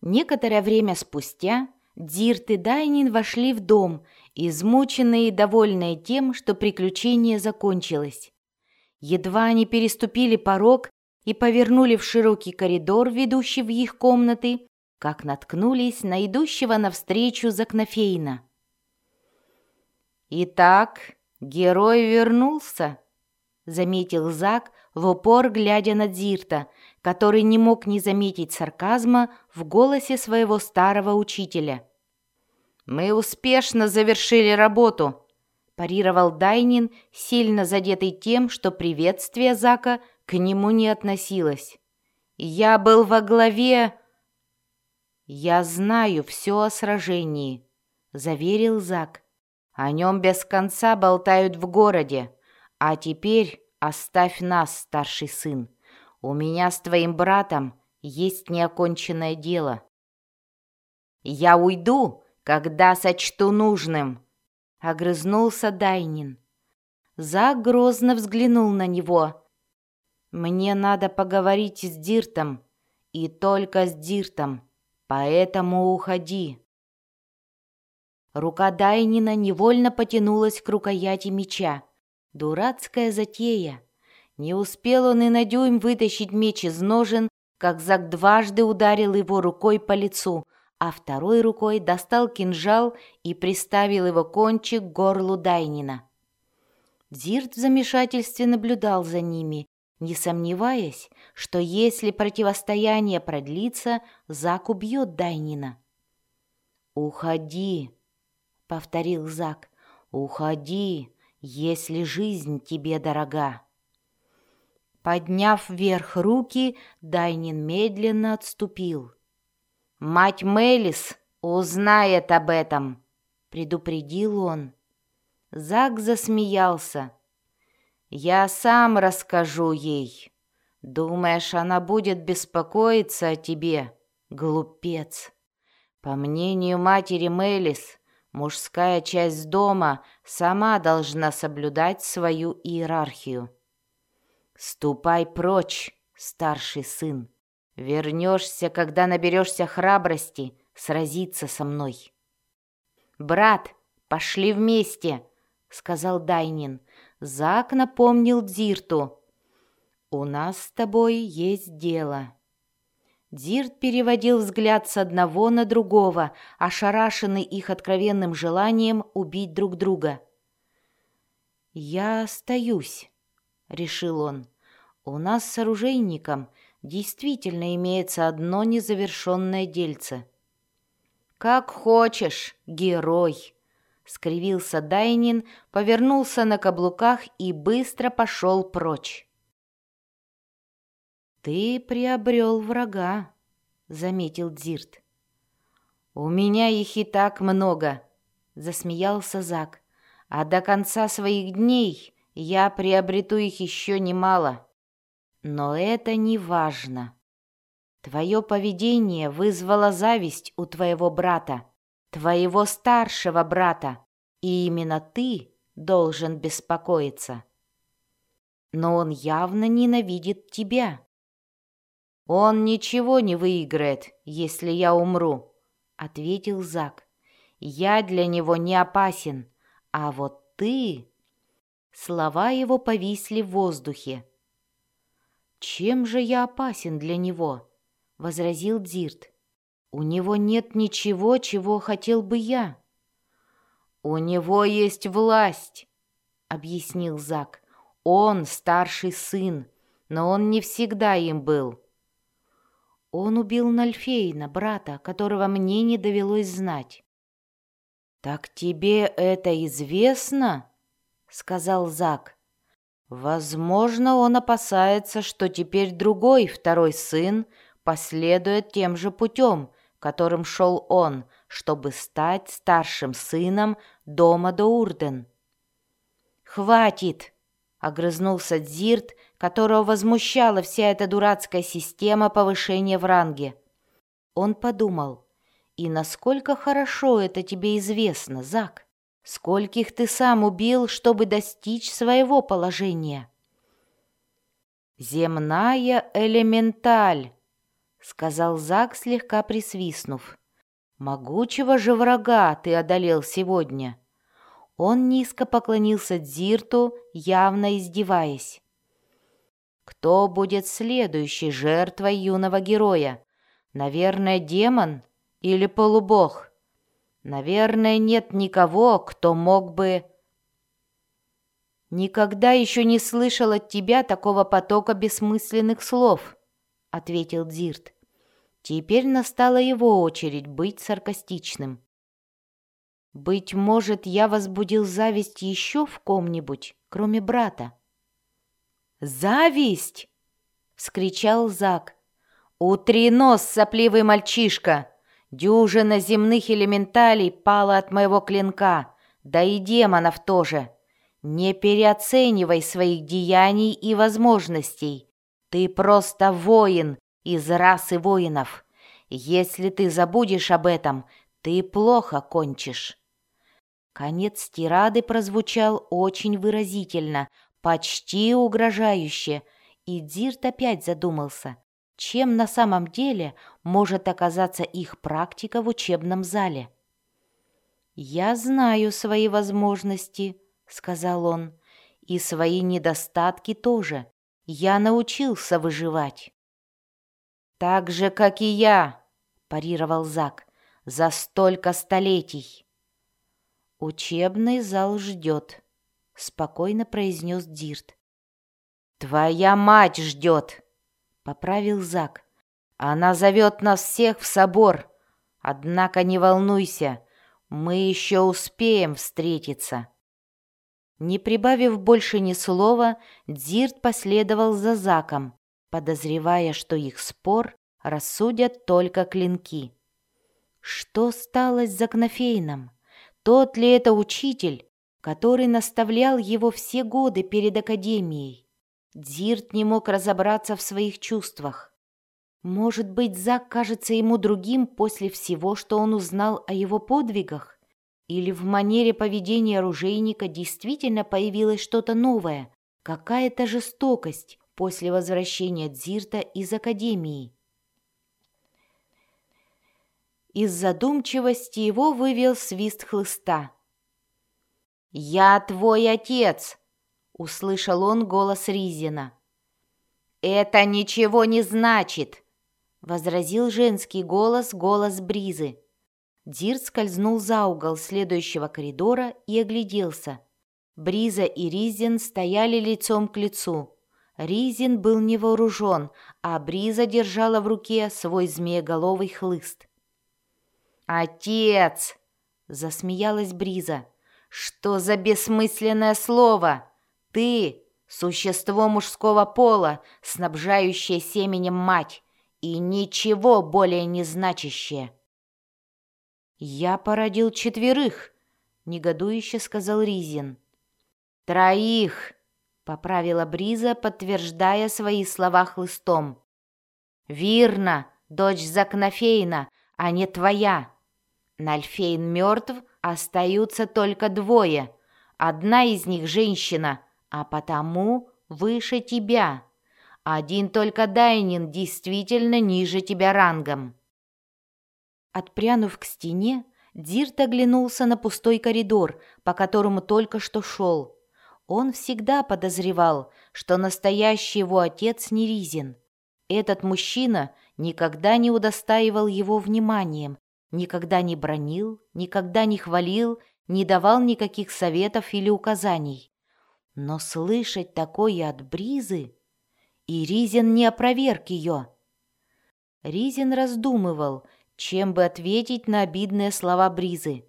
Некоторое время спустя Дзирт и Дайнин вошли в дом, измученные и довольные тем, что приключение закончилось. Едва они переступили порог и повернули в широкий коридор, ведущий в их комнаты, как наткнулись на идущего навстречу Закнофейна. «Итак, герой вернулся», — заметил Зак, в упор глядя на Дзирта, который не мог не заметить сарказма в голосе своего старого учителя. «Мы успешно завершили работу», — парировал Дайнин, сильно задетый тем, что приветствие Зака к нему не относилось. «Я был во главе...» «Я знаю все о сражении», — заверил Зак. «О нем без конца болтают в городе. А теперь оставь нас, старший сын. У меня с твоим братом есть неоконченное дело». «Я уйду, когда сочту нужным», — огрызнулся Дайнин. Зак грозно взглянул на него. «Мне надо поговорить с Диртом, и только с Диртом, поэтому уходи». Рука Дайнина невольно потянулась к рукояти меча. Дурацкая затея. Не успел он и на дюйм вытащить меч из ножен, как Зак дважды ударил его рукой по лицу, а второй рукой достал кинжал и приставил его кончик к горлу Дайнина. Дзирт в замешательстве наблюдал за ними, не сомневаясь, что если противостояние продлится, Зак убьет Дайнина. «Уходи», — повторил Зак, — «уходи, если жизнь тебе дорога». Подняв вверх руки, Дайнин медленно отступил. «Мать Мелис узнает об этом», — предупредил он. Зак засмеялся. «Я сам расскажу ей. Думаешь, она будет беспокоиться о тебе, глупец? По мнению матери Мелис, мужская часть дома сама должна соблюдать свою иерархию. Ступай прочь, старший сын. Вернешься, когда наберешься храбрости сразиться со мной». «Брат, пошли вместе», — сказал Дайнин. Зак напомнил Дзирту. «У нас с тобой есть дело». Дзирт переводил взгляд с одного на другого, ошарашенный их откровенным желанием убить друг друга. «Я остаюсь», — решил он. «У нас с оружейником действительно имеется одно незавершенное дельце». «Как хочешь, герой», — скривился Дайнин, повернулся на каблуках и быстро пошел прочь. «Ты приобрел врага», — заметил Дзирт. «У меня их и так много», — засмеялся Зак. «А до конца своих дней я приобрету их еще немало. Но это не важно. Твое поведение вызвало зависть у твоего брата, твоего старшего брата, и именно ты должен беспокоиться. Но он явно ненавидит тебя». «Он ничего не выиграет, если я умру», — ответил Зак. «Я для него не опасен, а вот ты...» Слова его повисли в воздухе. «Чем же я опасен для него?» — возразил Дзирт. «У него нет ничего, чего хотел бы я». «У него есть власть», — объяснил Зак. «Он старший сын, но он не всегда им был». «Он убил Нальфейна, брата, которого мне не довелось знать». «Так тебе это известно?» — сказал Зак. «Возможно, он опасается, что теперь другой, второй сын, последует тем же путем, которым шел он, чтобы стать старшим сыном дома Доурден». «Хватит!» — огрызнулся Дзирт, которого возмущала вся эта дурацкая система повышения в ранге. Он подумал: «И насколько хорошо это тебе известно, Зак? Скольких ты сам убил, чтобы достичь своего положения?» «Земная элементаль», — сказал Зак, слегка присвистнув. «Могучего же врага ты одолел сегодня!» Он низко поклонился Дзирту, явно издеваясь. «Кто будет следующей жертвой юного героя? Наверное, демон или полубог? Наверное, нет никого, кто мог бы...» «Никогда еще не слышал от тебя такого потока бессмысленных слов», — ответил Дзирт. Теперь настала его очередь быть саркастичным. «Быть может, я возбудил зависть еще в ком-нибудь, кроме брата?» «Зависть!» — вскричал Зак. «Утри нос, сопливый мальчишка! Дюжина земных элементалей пала от моего клинка, да и демонов тоже. Не переоценивай своих деяний и возможностей. Ты просто воин из расы воинов. Если ты забудешь об этом, ты плохо кончишь». Конец тирады прозвучал очень выразительно, почти угрожающе, и Дзирт опять задумался, чем на самом деле может оказаться их практика в учебном зале. «Я знаю свои возможности», — сказал он, — «и свои недостатки тоже. Я научился выживать». «Так же, как и я», — парировал Зак, — «за столько столетий». «Учебный зал ждет», — спокойно произнес Дзирт. «Твоя мать ждет», — поправил Зак. «Она зовет нас всех в собор. Однако не волнуйся, мы еще успеем встретиться». Не прибавив больше ни слова, Дзирт последовал за Заком, подозревая, что их спор рассудят только клинки. Что стало с Закнофейном? Тот ли это учитель, который наставлял его все годы перед академией? Дзирт не мог разобраться в своих чувствах. Может быть, Зак кажется ему другим после всего, что он узнал о его подвигах? Или в манере поведения оружейника действительно появилось что-то новое, какая-то жестокость после возвращения Дзирта из академии? Из задумчивости его вывел свист хлыста. «Я твой отец!» — услышал он голос Ризина. «Это ничего не значит!» — возразил женский голос, голос Бризы. Дзирт скользнул за угол следующего коридора и огляделся. Бриза и Ризин стояли лицом к лицу. Ризин был не вооружен, а Бриза держала в руке свой змееголовый хлыст. «Отец!» — засмеялась Бриза. «Что за бессмысленное слово? Ты — существо мужского пола, снабжающее семенем мать, и ничего более не значащее». «Я породил 4», — негодующе сказал Ризин. 3, — поправила Бриза, подтверждая свои слова хлыстом. «Вирна, дочь Закнофейна, а не твоя. Нальфейн мертв, остаются только 2. Одна из них женщина, а потому выше тебя. Один только Дайнин действительно ниже тебя рангом». Отпрянув к стене, Дзирт оглянулся на пустой коридор, по которому только что шел. Он всегда подозревал, что настоящий его отец не Ризин. Этот мужчина никогда не удостаивал его вниманием, никогда не бранил, никогда не хвалил, не давал никаких советов или указаний. Но слышать такое от Бризы... И Ризин не опроверг ее. Ризин раздумывал, чем бы ответить на обидные слова Бризы.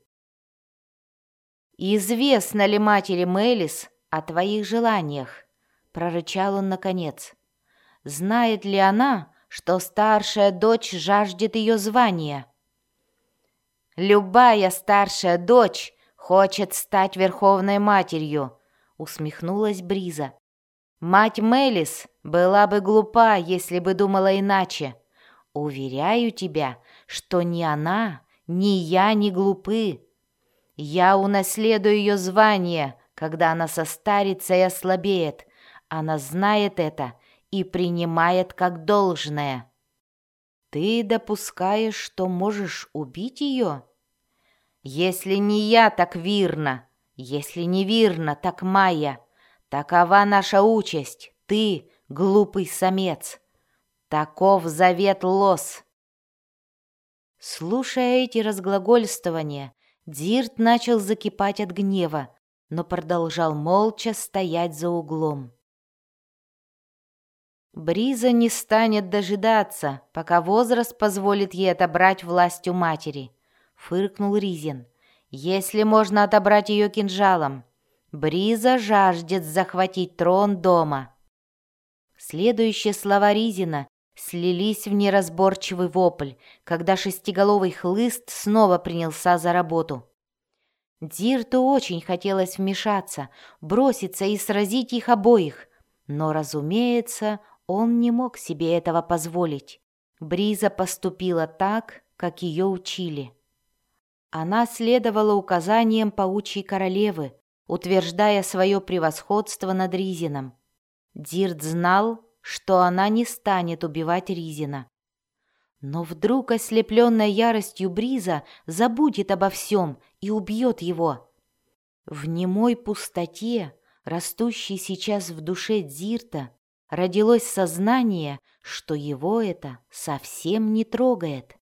«Известно ли матери Мелис о твоих желаниях?» — прорычал он наконец. «Знает ли она, что старшая дочь жаждет ее звания?» «Любая старшая дочь хочет стать верховной матерью», — усмехнулась Бриза. «Мать Мелис была бы глупа, если бы думала иначе. Уверяю тебя, что ни она, ни я не глупы. Я унаследую ее звание, когда она состарится и ослабеет. Она знает это и принимает как должное». Ты допускаешь, что можешь убить ее? Если не я, так Вирна. Если не Вирна, так Майя. Такова наша участь. Ты, глупый самец. Таков завет Лос. Слушая эти разглагольствования, Дзирт начал закипать от гнева, но продолжал молча стоять за углом. Бриза не станет дожидаться, пока возраст позволит ей отобрать власть у матери, фыркнул Ризин. Если можно отобрать ее кинжалом. Бриза жаждет захватить трон дома. Следующие слова Ризина слились в неразборчивый вопль, когда шестиголовый хлыст снова принялся за работу. Дзирту очень хотелось вмешаться, броситься и сразить их обоих, но, разумеется, он не мог себе этого позволить. Бриза поступила так, как ее учили. Она следовала указаниям паучьей королевы, утверждая свое превосходство над Ризином. Дзирт знал, что она не станет убивать Ризина. Но вдруг, ослепленная яростью Бриза, забудет обо всем и убьет его. В немой пустоте, растущей сейчас в душе Дзирта, родилось сознание, что его это совсем не трогает.